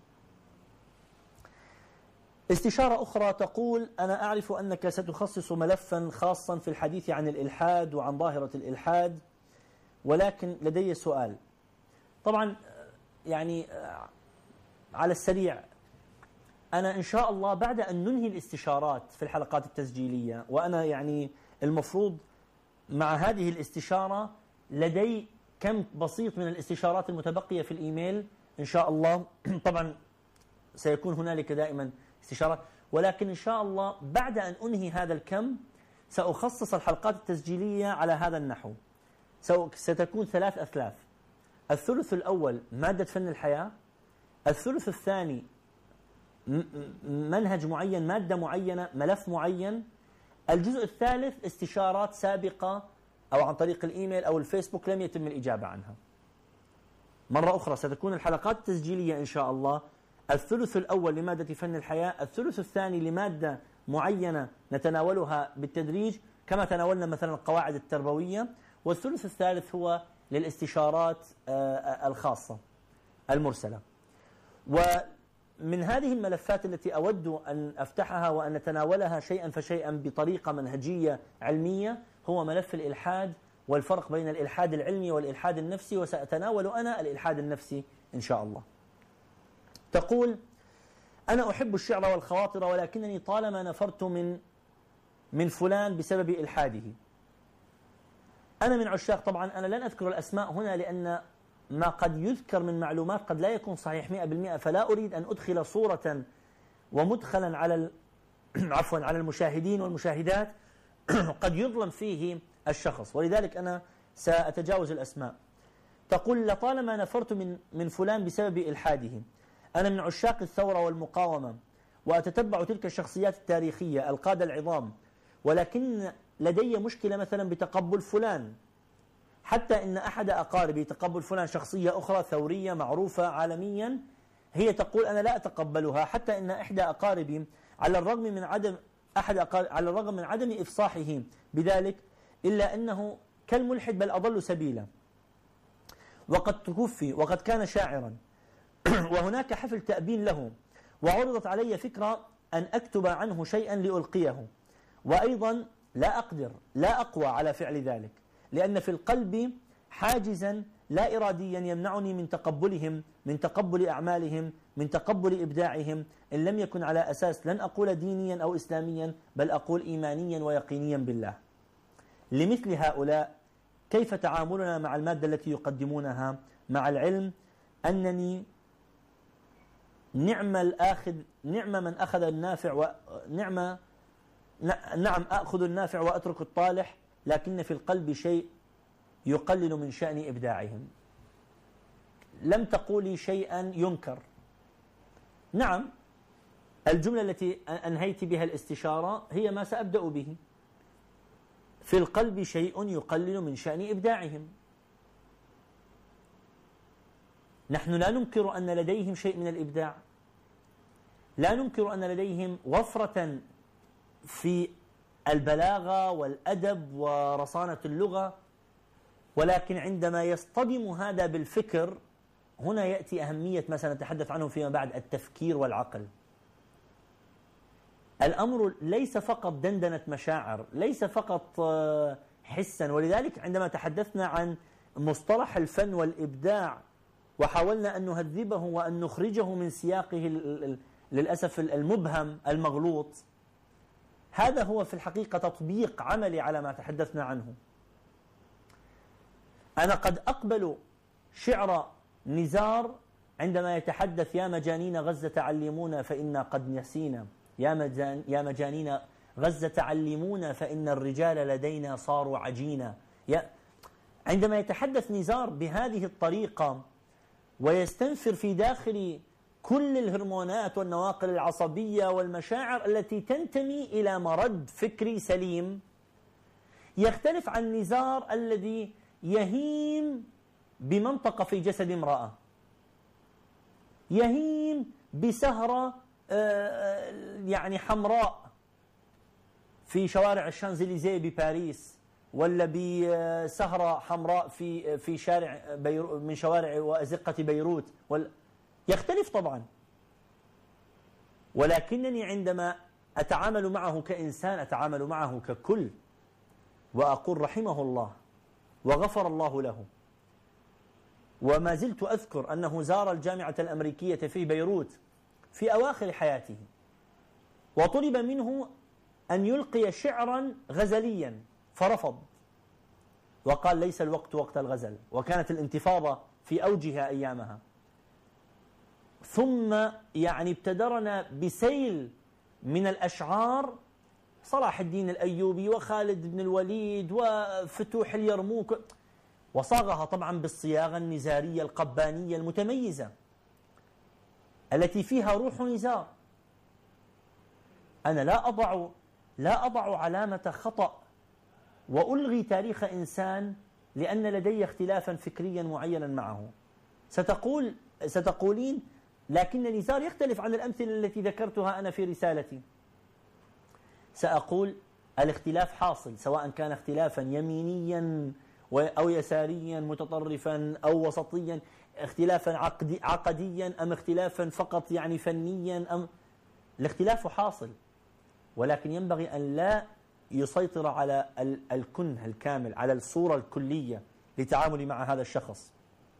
استشارة أخرى تقول: أنا أعرف أنك ستخصص ملفا خاصا في الحديث عن الإلحاد وعن ظاهرة الإلحاد، ولكن لدي سؤال. طبعا يعني على السريع، أنا إن شاء الله بعد أن ننهي الاستشارات في الحلقات التسجيلية، وأنا يعني المفروض مع هذه الاستشارة لدي كم بسيط من الاستشارات المتبقية في الإيميل إن شاء الله. طبعا سيكون هنالك دائما استشارات، ولكن إن شاء الله بعد أن أنهي هذا الكم سأخصص الحلقات التسجيلية على هذا النحو. ستكون ثلاث أثلاث: الثلث الأول مادة فن الحياة، الثلث الثاني منهج معين، مادة معينة، ملف معين، الجزء الثالث استشارات سابقة أو عن طريق الإيميل أو الفيسبوك لم يتم الإجابة عنها. مرة أخرى ستكون الحلقات التسجيلية إن شاء الله الثلث الأول لمادة فن الحياة، الثلث الثاني لمادة معينة نتناولها بالتدريج كما تناولنا مثلا القواعد التربوية، والثلث الثالث هو للاستشارات الخاصة المرسلة. ومن هذه الملفات التي أود أن أفتحها وأن نتناولها شيئا فشيئا بطريقة منهجية علمية هو ملف الإلحاد والفرق بين الإلحاد العلمي والإلحاد النفسي، وسأتناول أنا الإلحاد النفسي إن شاء الله. تقول: أنا أحب الشعر والخواطر، ولكنني طالما نفرت من من فلان بسبب إلحاده. أنا من عشاق، طبعا أنا لن أذكر الأسماء هنا لأن ما قد يذكر من معلومات قد لا يكون صحيح مئة بالمئة، فلا أريد أن أدخل صورة ومدخلا على عفوا على المشاهدين والمشاهدات قد يظلم فيه الشخص، ولذلك أنا سأتجاوز الأسماء. تقول: لطالما نفرت من من فلان بسبب إلحاده. أنا من عشاق الثورة والمقاومة، وأتتبع تلك الشخصيات التاريخية القادة العظام، ولكن لدي مشكلة مثلا بتقبل فلان، حتى إن أحد أقاربي تقبل فلان شخصية أخرى ثورية معروفة عالميا، هي تقول أنا لا أتقبلها، حتى إن إحدى أقاربي على الرغم من عدم أحد أقارب على الرغم من عدم إفصاحه بذلك إلا أنه كالملحد بل أضل سبيلا، وقد توفي وقد كان شاعرا. وهناك حفل تأبين له، وعرضت علي فكرة أن أكتب عنه شيئا لألقيه، وأيضا لا أقدر لا أقوى على فعل ذلك، لأن في القلب حاجزا لا إراديا يمنعني من تقبلهم، من تقبل أعمالهم، من تقبل إبداعهم، إن لم يكن على أساس لن أقول دينيا أو إسلاميا بل أقول إيمانيا ويقينيا بالله. لمثل هؤلاء كيف تعاملنا مع المادة التي يقدمونها، مع العلم أنني نعم الآخذ نعم من أخذ النافع ونعم نعم أخذ النافع وأترك الطالح، لكن في القلب شيء يقلل من شأن إبداعهم. لم تقولي شيئا ينكر، نعم الجملة التي أنهيت بها الاستشارة هي ما سأبدأ به: في القلب شيء يقلل من شأن إبداعهم. نحن لا ننكر أن لديهم شيء من الإبداع، لا ننكر أن لديهم وفرة في البلاغة والأدب ورصانة اللغة، ولكن عندما يصطدم هذا بالفكر هنا يأتي أهمية ما سنتحدث عنه فيما بعد: التفكير والعقل. الأمر ليس فقط دندنة مشاعر، ليس فقط حسا. ولذلك عندما تحدثنا عن مصطلح الفن والإبداع وحاولنا أن نهذبه وأن نخرجه من سياقه للأسف المبهم المغلوط، هذا هو في الحقيقة تطبيق عملي على ما تحدثنا عنه. أنا قد أقبل شعر نزار عندما يتحدث: يا مجانين غزة علمونا فإنا قد نسينا، يا, مجان يا مجانين غزة علمونا فإن الرجال لدينا صاروا عجينا. عندما يتحدث نزار بهذه الطريقة ويستنفر في داخل كل الهرمونات والنواقل العصبية والمشاعر التي تنتمي إلى مرد فكري سليم، يختلف عن نزار الذي يهيم بمنطقة في جسد امرأة، يهيم بسهرة يعني حمراء في شوارع الشانزليزيه بباريس، ولا بسهرة حمراء في في شارع بيرو من شوارع وأزقة بيروت، يختلف طبعا. ولكنني عندما أتعامل معه كإنسان أتعامل معه ككل، وأقول رحمه الله وغفر الله له. وما زلت أذكر أنه زار الجامعة الأمريكية في بيروت في أواخر حياته، وطلب منه أن يلقي شعرا غزليا فرفض، وقال: ليس الوقت وقت الغزل. وكانت الانتفاضة في أوجها أيامها. ثم يعني ابتدرنا بسيل من الأشعار: صلاح الدين الأيوبي وخالد بن الوليد وفتوح اليرموك، وصاغها طبعا بالصياغة النزارية القبانية المتميزة التي فيها روح نزار. أنا لا أضع لا أضع علامة خطأ وألغي تاريخ إنسان لأن لدي اختلافا فكريا معينا معه. ستقول ستقولين: لكن نزار يختلف عن الأمثلة التي ذكرتها أنا في رسالتي. سأقول: الاختلاف حاصل، سواء كان اختلافا يمينيا أو يساريا متطرفا أو وسطيا، اختلافا عقدي عقديا أم اختلافا فقط يعني فنيا، أم الاختلاف حاصل، ولكن ينبغي أن لا يسيطر على الكنه الكامل، على الصورة الكلية للتعامل مع هذا الشخص.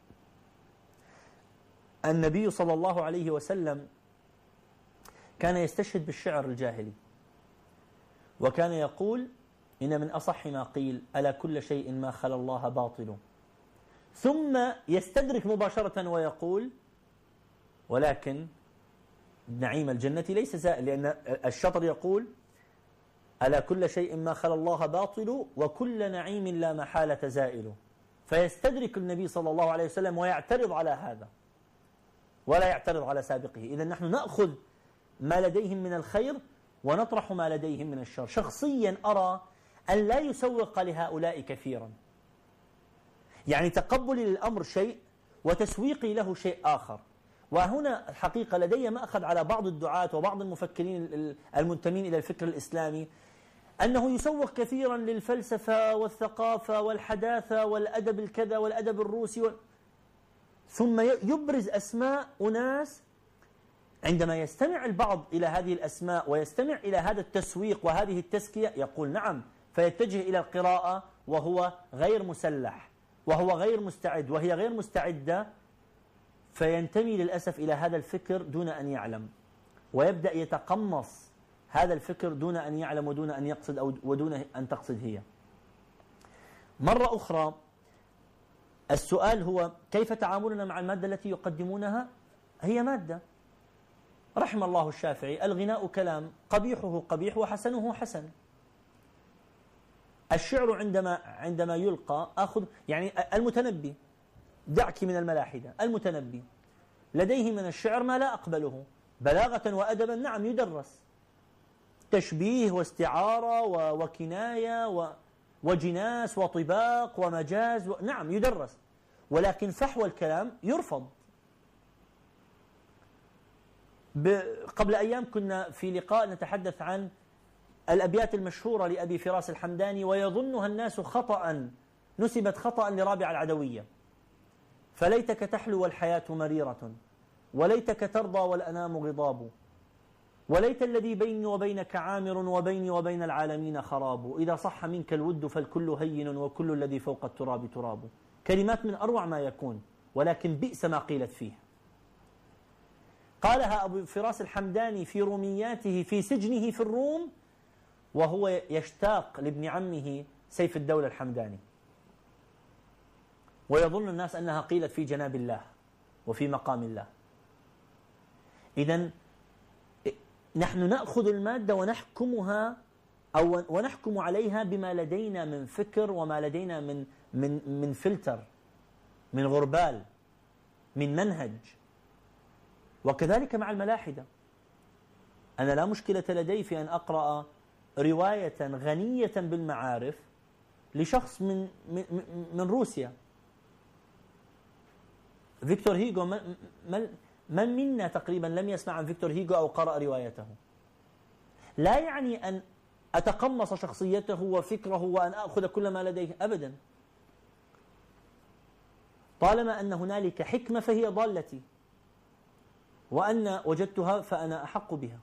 النبي صلى الله عليه وسلم كان يستشهد بالشعر الجاهلي، وكان يقول: إن من أصح ما قيل ألا كل شيء ما خلا الله باطل. ثم يستدرك مباشرة ويقول: ولكن نعيم الجنة ليس زائل، لأن الشطر يقول: ألا كل شيء ما خلا الله باطل وكل نعيم لا محالة زائل. فيستدرك النبي صلى الله عليه وسلم ويعترض على هذا ولا يعترض على سابقه. إذا نحن نأخذ ما لديهم من الخير ونطرح ما لديهم من الشر. شخصيا أرى أن لا يسوق لهؤلاء كثيرا، يعني تقبلي للأمر شيء وتسويقي له شيء آخر. وهنا الحقيقة لدي مأخذ على بعض الدعاة وبعض المفكرين المنتمين إلى الفكر الإسلامي، أنه يسوق كثيرا للفلسفة والثقافة والحداثة والأدب الكذا والأدب الروسي و... ثم يبرز أسماء أناس عندما يستمع البعض إلى هذه الأسماء ويستمع إلى هذا التسويق وهذه التزكية يقول نعم، فيتجه إلى القراءة وهو غير مسلح وهو غير مستعد وهي غير مستعدة، فينتمي للأسف إلى هذا الفكر دون أن يعلم، ويبدأ يتقمص هذا الفكر دون أن يعلم ودون أن يقصد أو ودون أن تقصد هي. مرة أخرى السؤال هو: كيف تعاملنا مع المادة التي يقدمونها؟ هي مادة. رحم الله الشافعي: الغناء كلام، قبيحه قبيح وحسنه حسن. الشعر عندما عندما يلقى أخذ يعني المتنبي، دعك من الملاحدة، المتنبي لديه من الشعر ما لا أقبله، بلاغة وأدبا نعم يدرس، تشبيه واستعارة وكناية وجناس وطباق ومجاز نعم يدرس، ولكن فحوى الكلام يرفض. قبل أيام كنا في لقاء نتحدث عن الأبيات المشهورة لأبي فراس الحمداني، ويظنها الناس خطأ، نسبت خطأ لرابعة العدوية: فليتك تحلو والحياة مريرة، وليتك ترضى والأنام غضاب، وليت الذي بيني وبينك عامر، وبيني وبين العالمين خراب، إذا صح منك الود فالكل هين، وكل الذي فوق التراب تراب. كلمات من أروع ما يكون، ولكن بئس ما قيلت فيه. قالها أبو فراس الحمداني في رومياته في سجنه في الروم، وهو يشتاق لابن عمه سيف الدولة الحمداني، ويظن الناس أنها قيلت في جناب الله وفي مقام الله. إذن نحن نأخذ المادة ونحكمها أو ونحكم عليها بما لدينا من فكر، وما لدينا من من من فلتر، من غربال، من منهج. وكذلك مع الملاحدة، أنا لا مشكلة لدي في أن أقرأ رواية غنية بالمعارف لشخص من من, من روسيا. فيكتور هيغو، من, من منا تقريبا لم يسمع عن فيكتور هيغو أو قرأ روايته؟ لا يعني أن أتقمص شخصيته وفكره وأن أخذ كل ما لديه، أبدا. طالما أن هنالك حكمة فهي ضالتي، وأن وجدتها فأنا أحق بها.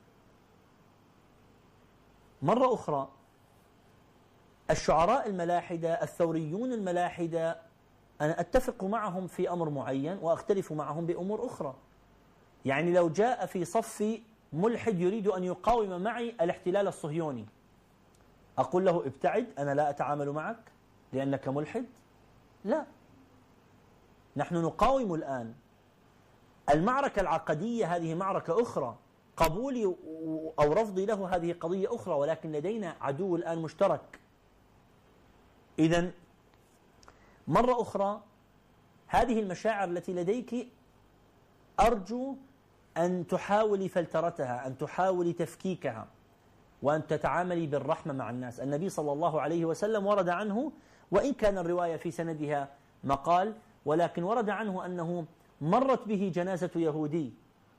مرة أخرى، الشعراء الملاحدة، الثوريون الملاحدة، أنا أتفق معهم في أمر معين وأختلف معهم بأمور أخرى. يعني لو جاء في صفي ملحد يريد أن يقاوم معي الاحتلال الصهيوني، أقول له ابتعد، أنا لا أتعامل معك لأنك ملحد؟ لا، نحن نقاوم الآن. المعركة العقدية هذه معركة أخرى، قبولي أو رفضي له هذه قضية أخرى، ولكن لدينا عدو الآن مشترك. إذن مرة أخرى، هذه المشاعر التي لديك أرجو أن تحاولي فلترتها، أن تحاولي تفكيكها، وأن تتعاملي بالرحمة مع الناس. النبي صلى الله عليه وسلم ورد عنه، وإن كان الرواية في سندها مقال، ولكن ورد عنه أنه مرت به جنازة يهودي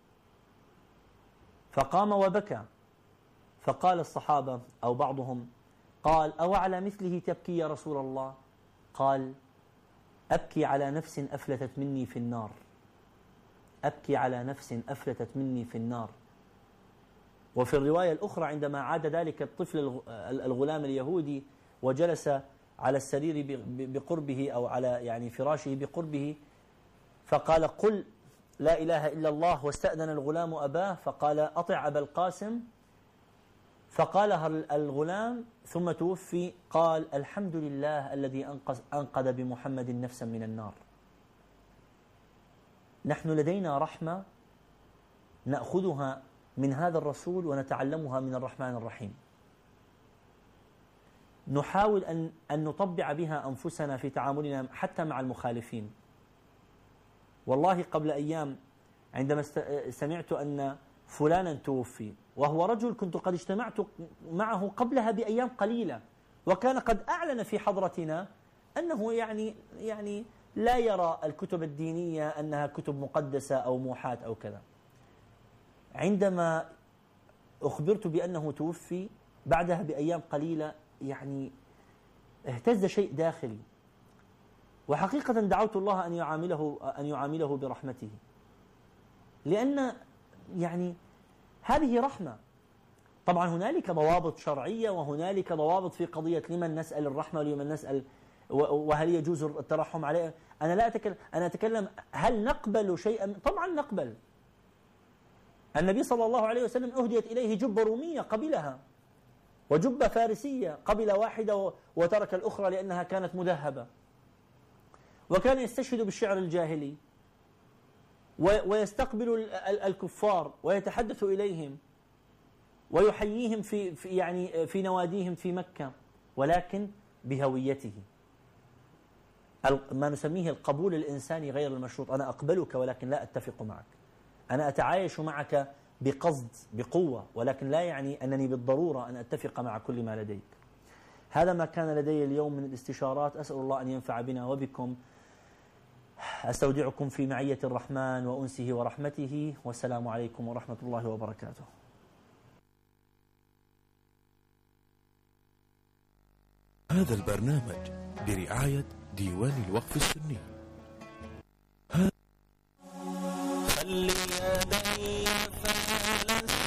فقام وبكى، فقال الصحابة أو بعضهم قال: أو على مثله تبكي يا رسول الله؟ قال: أبكي على نفس أفلتت مني في النار، أبكي على نفس أفلتت مني في النار. وفي الرواية الأخرى عندما عاد ذلك الطفل الغلام اليهودي وجلس على السرير بقربه أو على يعني فراشه بقربه، فقال: قل لا إله إلا الله، واستأذن الغلام أباه فقال: أطع أبا القاسم، فقالها الغلام ثم توفي، قال: الحمد لله الذي أنقذ بمحمد نفسا من النار. نحن لدينا رحمة نأخذها من هذا الرسول ونتعلمها من الرحمن الرحيم، نحاول أن أن نطبع بها أنفسنا في تعاملنا حتى مع المخالفين. والله قبل أيام عندما سمعت أن فلانا توفي، وهو رجل كنت قد اجتمعت معه قبلها بأيام قليلة، وكان قد أعلن في حضرتنا أنه يعني يعني لا يرى الكتب الدينية أنها كتب مقدسة أو موحاة أو كذا. عندما أخبرت بأنه توفي بعدها بأيام قليلة، يعني اهتز شيء داخلي، وحقيقة دعوت الله أن يعامله أن يعامله برحمته، لأن يعني هذه رحمة. طبعا هنالك ضوابط شرعية، وهنالك ضوابط في قضية لمن نسأل الرحمة ولمن نسأل، وهل يجوز الترحم عليه. أنا لا أتكلم، أنا أتكلم هل نقبل شيئا؟ طبعا نقبل. النبي صلى الله عليه وسلم أهديت إليه جبة رومية قبلها، وجبة فارسية قبل واحدة وترك الأخرى لأنها كانت مذهبة، وكان يستشهد بالشعر الجاهلي ويستقبل الكفار ويتحدث إليهم ويحييهم في يعني في نواديهم في مكة، ولكن بهويته، ما نسميه القبول الإنساني غير المشروط. أنا أقبلك ولكن لا أتفق معك، أنا أتعايش معك بقصد بقوة، ولكن لا يعني أنني بالضرورة أن أتفق مع كل ما لديك. هذا ما كان لدي اليوم من الاستشارات، أسأل الله أن ينفع بنا وبكم. أستودعكم في معية الرحمن وأنسه ورحمته، والسلام عليكم ورحمة الله وبركاته. هذا البرنامج برعاية ديوان الوقف السني. خلي يدي فعلا